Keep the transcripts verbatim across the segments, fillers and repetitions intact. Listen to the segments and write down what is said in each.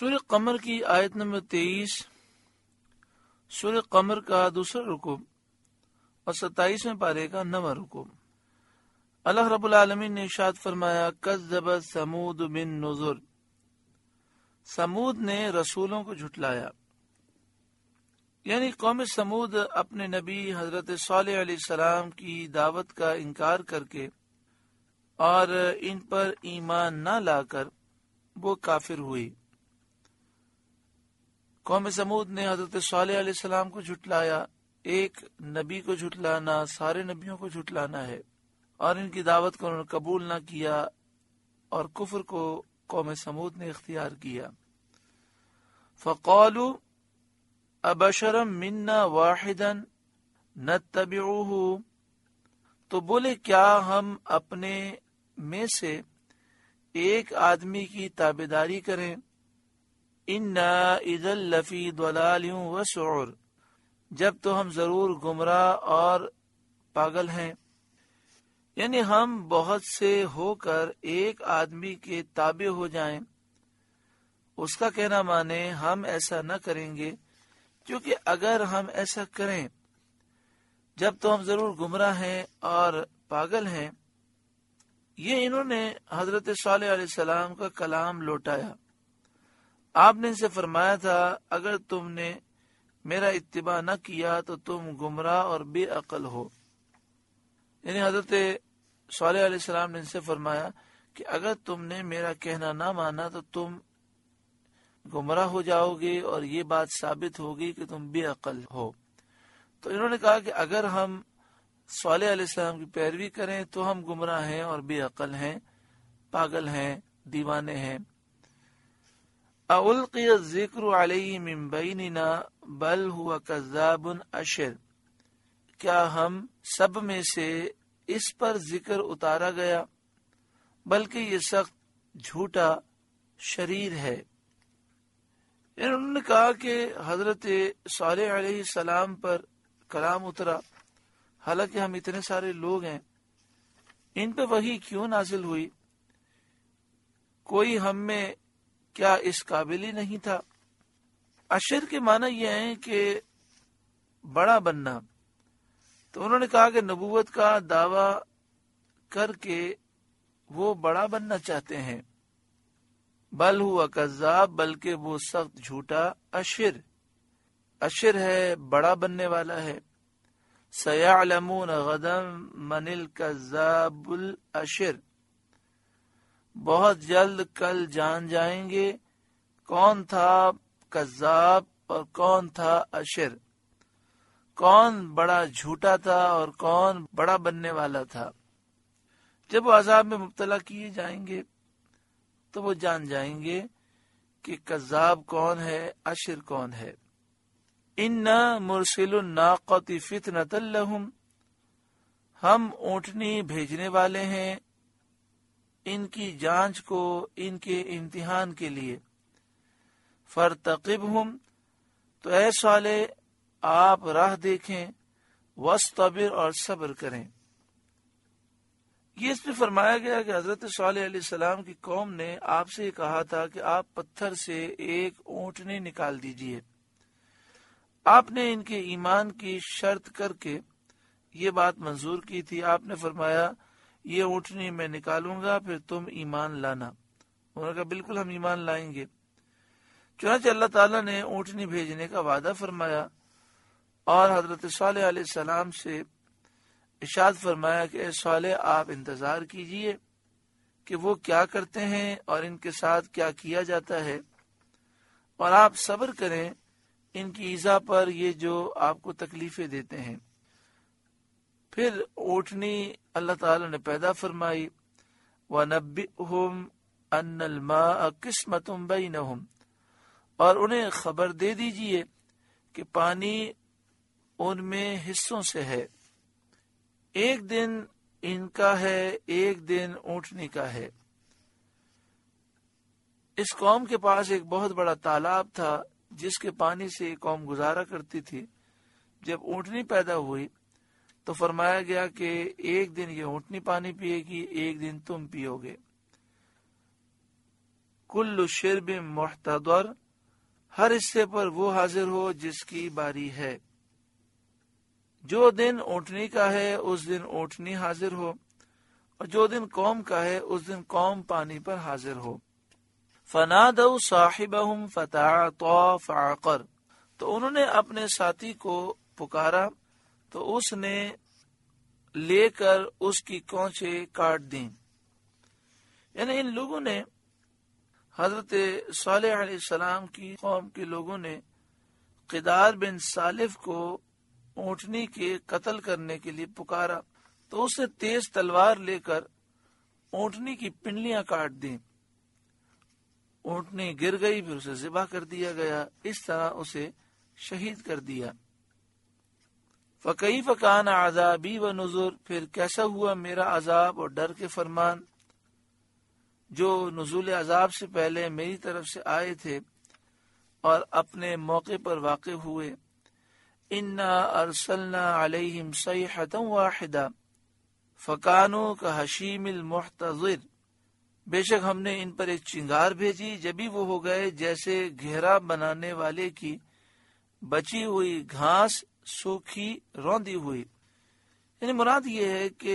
سورہ قمر کی آیت نمبر تیئیس، سورہ قمر کا دوسرا رکوع اور ستائیسویں پارے کا نواں رکوع۔ اللہ رب العالمین نے ارشاد فرمایا، کذبت ثمود بالنذر، ثمود نے رسولوں کو جھٹلایا، یعنی قوم ثمود اپنے نبی حضرت صالح علیہ السلام کی دعوت کا انکار کر کے اور ان پر ایمان نہ لا کر وہ کافر ہوئی۔ قوم ثمود نے حضرت صالح علیہ السلام کو جھٹلایا۔ ایک نبی کو جھٹلانا سارے نبیوں کو جھٹلانا ہے، اور ان کی دعوت کو انہوں نے قبول نہ کیا اور کفر کو قوم ثمود نے اختیار کیا۔ فقالوا ابشرا منا واحدا نتبعہ، تو بولے کیا ہم اپنے میں سے ایک آدمی کی تابعداری کریں؟ انا اذا لفی ضلال وسعر، جب تو ہم ضرور گمراہ اور پاگل ہیں، یعنی ہم بہت سے ہو کر ایک آدمی کے تابع ہو جائیں۔ اس کا کہنا مانے ہم ایسا نہ کریں گے، کیونکہ اگر ہم ایسا کریں جب تو ہم ضرور گمراہ ہیں اور پاگل ہیں۔ یہ انہوں نے حضرت صالح علیہ السلام کا کلام لوٹایا۔ آپ نے ان سے فرمایا تھا، اگر تم نے میرا اتباع نہ کیا تو تم گمراہ اور بے عقل ہو۔ یعنی حضرت صالح علیہ السلام نے ان سے فرمایا کہ اگر تم نے میرا کہنا نہ مانا تو تم گمراہ ہو جاؤ گے، اور یہ بات ثابت ہوگی کہ تم بے عقل ہو۔ تو انہوں نے کہا کہ اگر ہم صالح علیہ السلام کی پیروی کریں تو ہم گمراہ ہیں اور بے عقل ہیں، پاگل ہیں، دیوانے ہیں۔ اَأُلْقِيَ الذِّكْرُ عَلَيْهِ مِن بَيْنِنَا بَلْ هُوَ كَذَّابٌ أَشِرٌ، کیا ہم سب میں سے اس پر ذکر اتارا گیا بلکہ یہ سخت جھوٹا شریر ہے۔ انہوں نے کہا کہ حضرت صالح علیہ السلام پر کلام اترا، حالانکہ ہم اتنے سارے لوگ ہیں، ان پہ وحی کیوں نازل ہوئی؟ کوئی ہم میں کیا اس قابل ہی نہیں تھا؟ اشر کے معنی یہ ہیں کہ بڑا بننا۔ تو انہوں نے کہا کہ نبوت کا دعویٰ کر کے وہ بڑا بننا چاہتے ہیں۔ بل ہوا کذاب، بلکہ وہ سخت جھوٹا اشر اشر ہے، بڑا بننے والا ہے۔ سیعلمون غدا من الکذاب الاشر، بہت جلد کل جان جائیں گے کون تھا کذاب اور کون تھا اشر، کون بڑا جھوٹا تھا اور کون بڑا بننے والا تھا۔ جب وہ عذاب میں مبتلا کیے جائیں گے تو وہ جان جائیں گے کہ کذاب کون ہے، اشر کون ہے۔ انا مرسل الناقۃ فتنۃ لہم، ہم اونٹنی بھیجنے والے ہیں ان کی جانچ کو، ان کے امتحان کے لیے۔ فارتقبہم، تو اے صالح آپ راہ دیکھیں، واصطبر، اور صبر کریں۔ یہ اس میں فرمایا گیا کہ حضرت صالح علیہ السلام کی قوم نے آپ سے یہ کہا تھا کہ آپ پتھر سے ایک اونٹنی نکال دیجئے۔ آپ نے ان کے ایمان کی شرط کر کے یہ بات منظور کی تھی۔ آپ نے فرمایا یہ اونٹنی میں نکالوں گا پھر تم ایمان لانا۔ انہوں نے کہا بالکل ہم ایمان لائیں گے۔ چنانچہ اللہ تعالیٰ نے اونٹنی بھیجنے کا وعدہ فرمایا اور حضرت صالح علیہ السلام سے ارشاد فرمایا کہ اے صالح آپ انتظار کیجئے کہ وہ کیا کرتے ہیں اور ان کے ساتھ کیا کیا جاتا ہے، اور آپ صبر کریں ان کی ایذا پر، یہ جو آپ کو تکلیفیں دیتے ہیں۔ پھر اونٹنی اللہ تعالی نے پیدا فرمائی۔ وَنَبِّئْهُمْ أَنَّ الْمَاءَ قِسْمَةٌ بَيْنَهُمْ، اور انہیں خبر دے دیجئے کہ پانی ان میں حصوں سے ہے، ایک دن ان کا ہے ایک دن اونٹنی کا ہے۔ اس قوم کے پاس ایک بہت بڑا تالاب تھا جس کے پانی سے یہ قوم گزارا کرتی تھی۔ جب اونٹنی پیدا ہوئی تو فرمایا گیا کہ ایک دن یہ اونٹنی پانی پیے گی، ایک دن تم پیو گے۔ کل شرب محتضر، ہر حصے پر وہ حاضر ہو جس کی باری ہے۔ جو دن اونٹنی کا ہے اس دن اونٹنی حاضر ہو، اور جو دن قوم کا ہے اس دن قوم پانی پر حاضر ہو۔ فنادوا صاحبهم فتعاطى فعقر، تو انہوں نے اپنے ساتھی کو پکارا تو اس نے لے کر اس کی کونچیں کاٹ دیں۔ یعنی ان لوگوں نے حضرت صالح علیہ السلام کی قوم کے لوگوں نے قدار بن سالف کو اونٹنی کے قتل کرنے کے لیے پکارا تو اس نے تیز تلوار لے کر اونٹنی کی پنڈلیاں کاٹ دیں۔ اونٹنی گر گئی، پھر اسے ذبح کر دیا گیا، اس طرح اسے شہید کر دیا۔ فَكَيْفَ كَانَ عَذَابِي وَنُذُرِ، پھر کیسا ہوا میرا عذاب اور ڈر کے فرمان جو نزول عذاب سے پہلے میری طرف سے آئے تھے اور اپنے موقع پر واقع ہوئے۔ اِنَّا أَرْسَلْنَا عَلَيْهِمْ صَيْحَةً وَاحِدَةً فَكَانُوا كَحَشِيمِ الْمُحْتَظِرِ، بے شک ہم نے ان پر ایک چنگار بھیجی، جبھی وہ ہو گئے جیسے گھیرا بنانے والے کی بچی ہوئی گھاس سوکھی روندی ہوئی۔ یعنی مراد یہ ہے کہ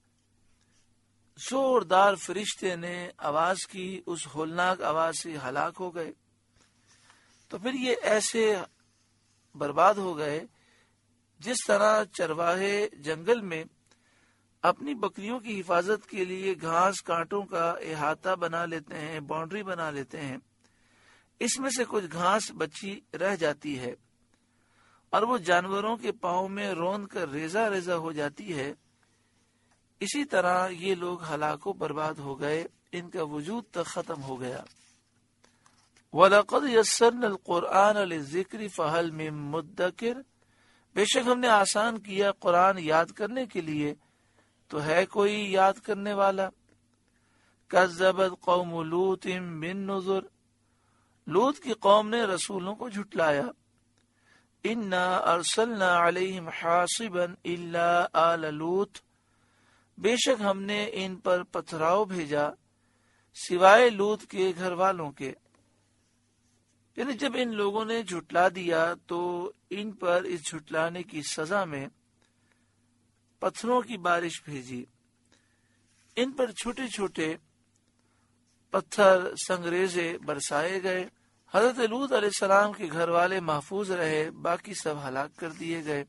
زوردار فرشتے نے آواز کی، اس ہولناک آواز سے ہلاک ہو گئے۔ تو پھر یہ ایسے برباد ہو گئے جس طرح چرواہے جنگل میں اپنی بکریوں کی حفاظت کے لیے گھاس کانٹوں کا احاطہ بنا لیتے ہیں، باؤنڈری بنا لیتے ہیں، اس میں سے کچھ گھاس بچی رہ جاتی ہے اور وہ جانوروں کے پاؤں میں روند کر ریزہ ریزہ ہو جاتی ہے، اسی طرح یہ لوگ ہلاک و برباد ہو گئے، ان کا وجود تک ختم ہو گیا۔ وَلَقَدْ يَسَّرْنَا الْقُرْآنَ لِلذِّكْرِ فَهَلْ مِن مُدَّكِرٍ، بے شک ہم نے آسان کیا قرآن یاد کرنے کے لیے، تو ہے کوئی یاد کرنے والا۔ کذبت قوم لوط بالنذر، لوط کی قوم نے رسولوں کو جھٹلایا۔ انا ارسلنا علیہم حاصبا الا آل لوط، بے شک ہم نے ان پر پتھراؤ بھیجا سوائے لوط کے گھر والوں کے۔ یعنی جب ان لوگوں نے جھٹلا دیا تو ان پر اس جھٹلانے کی سزا میں پتھروں کی بارش بھیجی، ان پر چھوٹے چھوٹے پتھر سنگریزے برسائے گئے۔ حضرت لوط علیہ السلام کے گھر والے محفوظ رہے، باقی سب ہلاک کر دیے گئے۔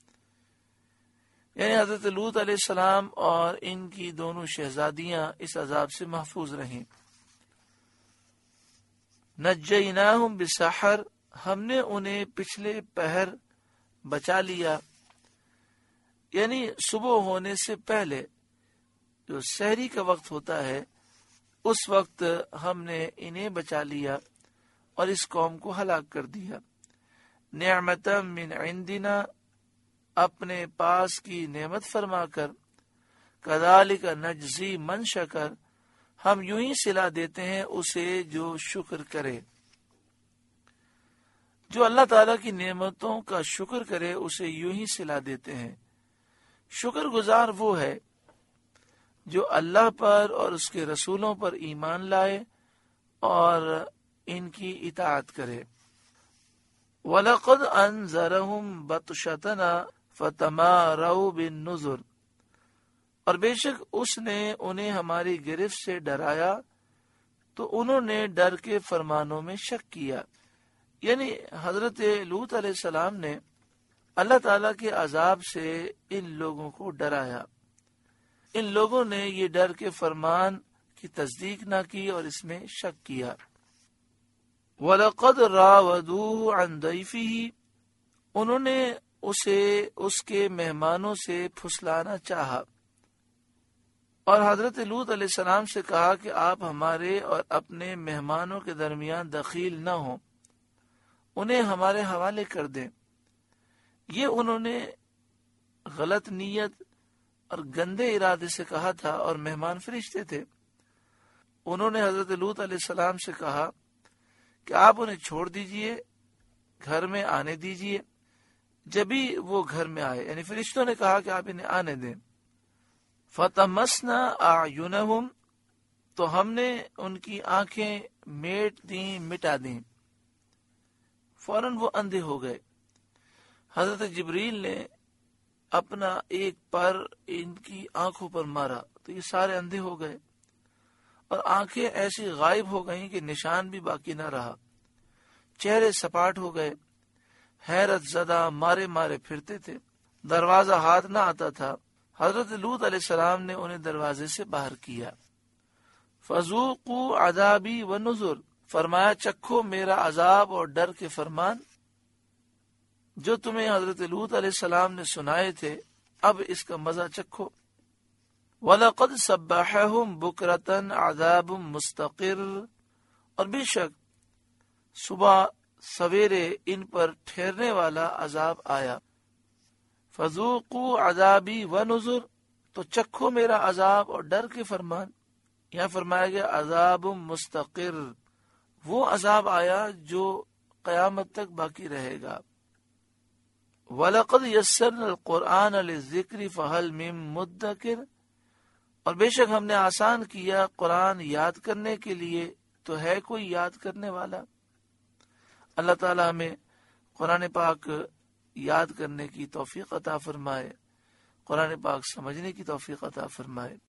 یعنی حضرت لوط علیہ السلام اور ان کی دونوں شہزادیاں اس عذاب سے محفوظ رہیں۔ نجیناہم بسحر، ہم نے انہیں پچھلے پہر بچا لیا، یعنی صبح ہونے سے پہلے جو سحری کا وقت ہوتا ہے اس وقت ہم نے انہیں بچا لیا اور اس قوم کو ہلاک کر دیا۔ نعمتا من عندنا، اپنے پاس کی نعمت فرما کر، کذالک نجزی من شکر، ہم یوں ہی صلہ دیتے ہیں اسے جو شکر کرے۔ جو اللہ تعالیٰ کی نعمتوں کا شکر کرے اسے یوں ہی صلہ دیتے ہیں۔ شکر گزار وہ ہے جو اللہ پر اور اس کے رسولوں پر ایمان لائے اور ان کی اطاعت کرے۔ وَلَقَدْ أَنذَرَهُمْ بَطْشَتَنَا فَتَمَارَوْا بِالنُّذُرِ، اور بے شک اس نے انہیں ہماری گرفت سے ڈرایا تو انہوں نے ڈر کے فرمانوں میں شک کیا۔ یعنی حضرت لوط علیہ السلام نے اللہ تعالیٰ کے عذاب سے ان لوگوں کو ڈرایا، ان لوگوں نے یہ ڈر کے فرمان کی تصدیق نہ کی اور اس میں شک کیا۔ وَلَقَدْ رَاوَدُوهُ عَنْ ضَيْفِهِ، انہوں نے اسے اس کے مہمانوں سے پھسلانا چاہا، اور حضرت لوط علیہ السلام سے کہا کہ آپ ہمارے اور اپنے مہمانوں کے درمیان دخیل نہ ہوں، انہیں ہمارے حوالے کر دیں۔ یہ انہوں نے غلط نیت اور گندے ارادے سے کہا تھا، اور مہمان فرشتے تھے۔ انہوں نے حضرت لوط علیہ السلام سے کہا کہ آپ انہیں چھوڑ دیجئے، گھر میں آنے دیجئے۔ جبھی وہ گھر میں آئے، یعنی فرشتوں نے کہا کہ آپ انہیں آنے دیں۔ فَطَمَسْنَا أَعْيُنَهُمْ، تو ہم نے ان کی آنکھیں میٹ دیں مٹا دیں، فوراً وہ اندھے ہو گئے۔ حضرت جبریل نے اپنا ایک پر ان کی آنکھوں پر مارا تو یہ سارے اندھے ہو گئے، اور آنکھیں ایسی غائب ہو گئیں کہ نشان بھی باقی نہ رہا، چہرے سپاٹ ہو گئے، حیرت زدہ مارے مارے پھرتے تھے، دروازہ ہاتھ نہ آتا تھا۔ حضرت لوط علیہ السلام نے انہیں دروازے سے باہر کیا۔ فذوقوا عذابی ونذر، فرمایا چکھو میرا عذاب اور ڈر کے فرمان جو تمہیں حضرت لوط علیہ السلام نے سنائے تھے، اب اس کا مزہ چکھو۔ وَلَقَدْ صَبَّحَهُمْ بُكْرَةً عَذَابٌ مُسْتَقِرٌ، اور بے شک صبح سویرے ان پر ٹھہرنے والا عذاب آیا۔ فَذُوقُوا عَذَابِي وَنُذُرْ، تو چکھو میرا عذاب اور ڈر کے فرمان۔ یہاں فرمایا گیا عذاب مستقر، وہ عذاب آیا جو قیامت تک باقی رہے گا۔ وَلَقَدْ يَسَّرْنَا الْقُرْآنَ لِلذِّكْرِ فَهَلْ مِن مُدَّكِرٍ، اور بے شک ہم نے آسان کیا قرآن یاد کرنے کے لیے، تو ہے کوئی یاد کرنے والا۔ اللہ تعالی ہمیں قرآن پاک یاد کرنے کی توفیق عطا فرمائے، قرآن پاک سمجھنے کی توفیق عطا فرمائے۔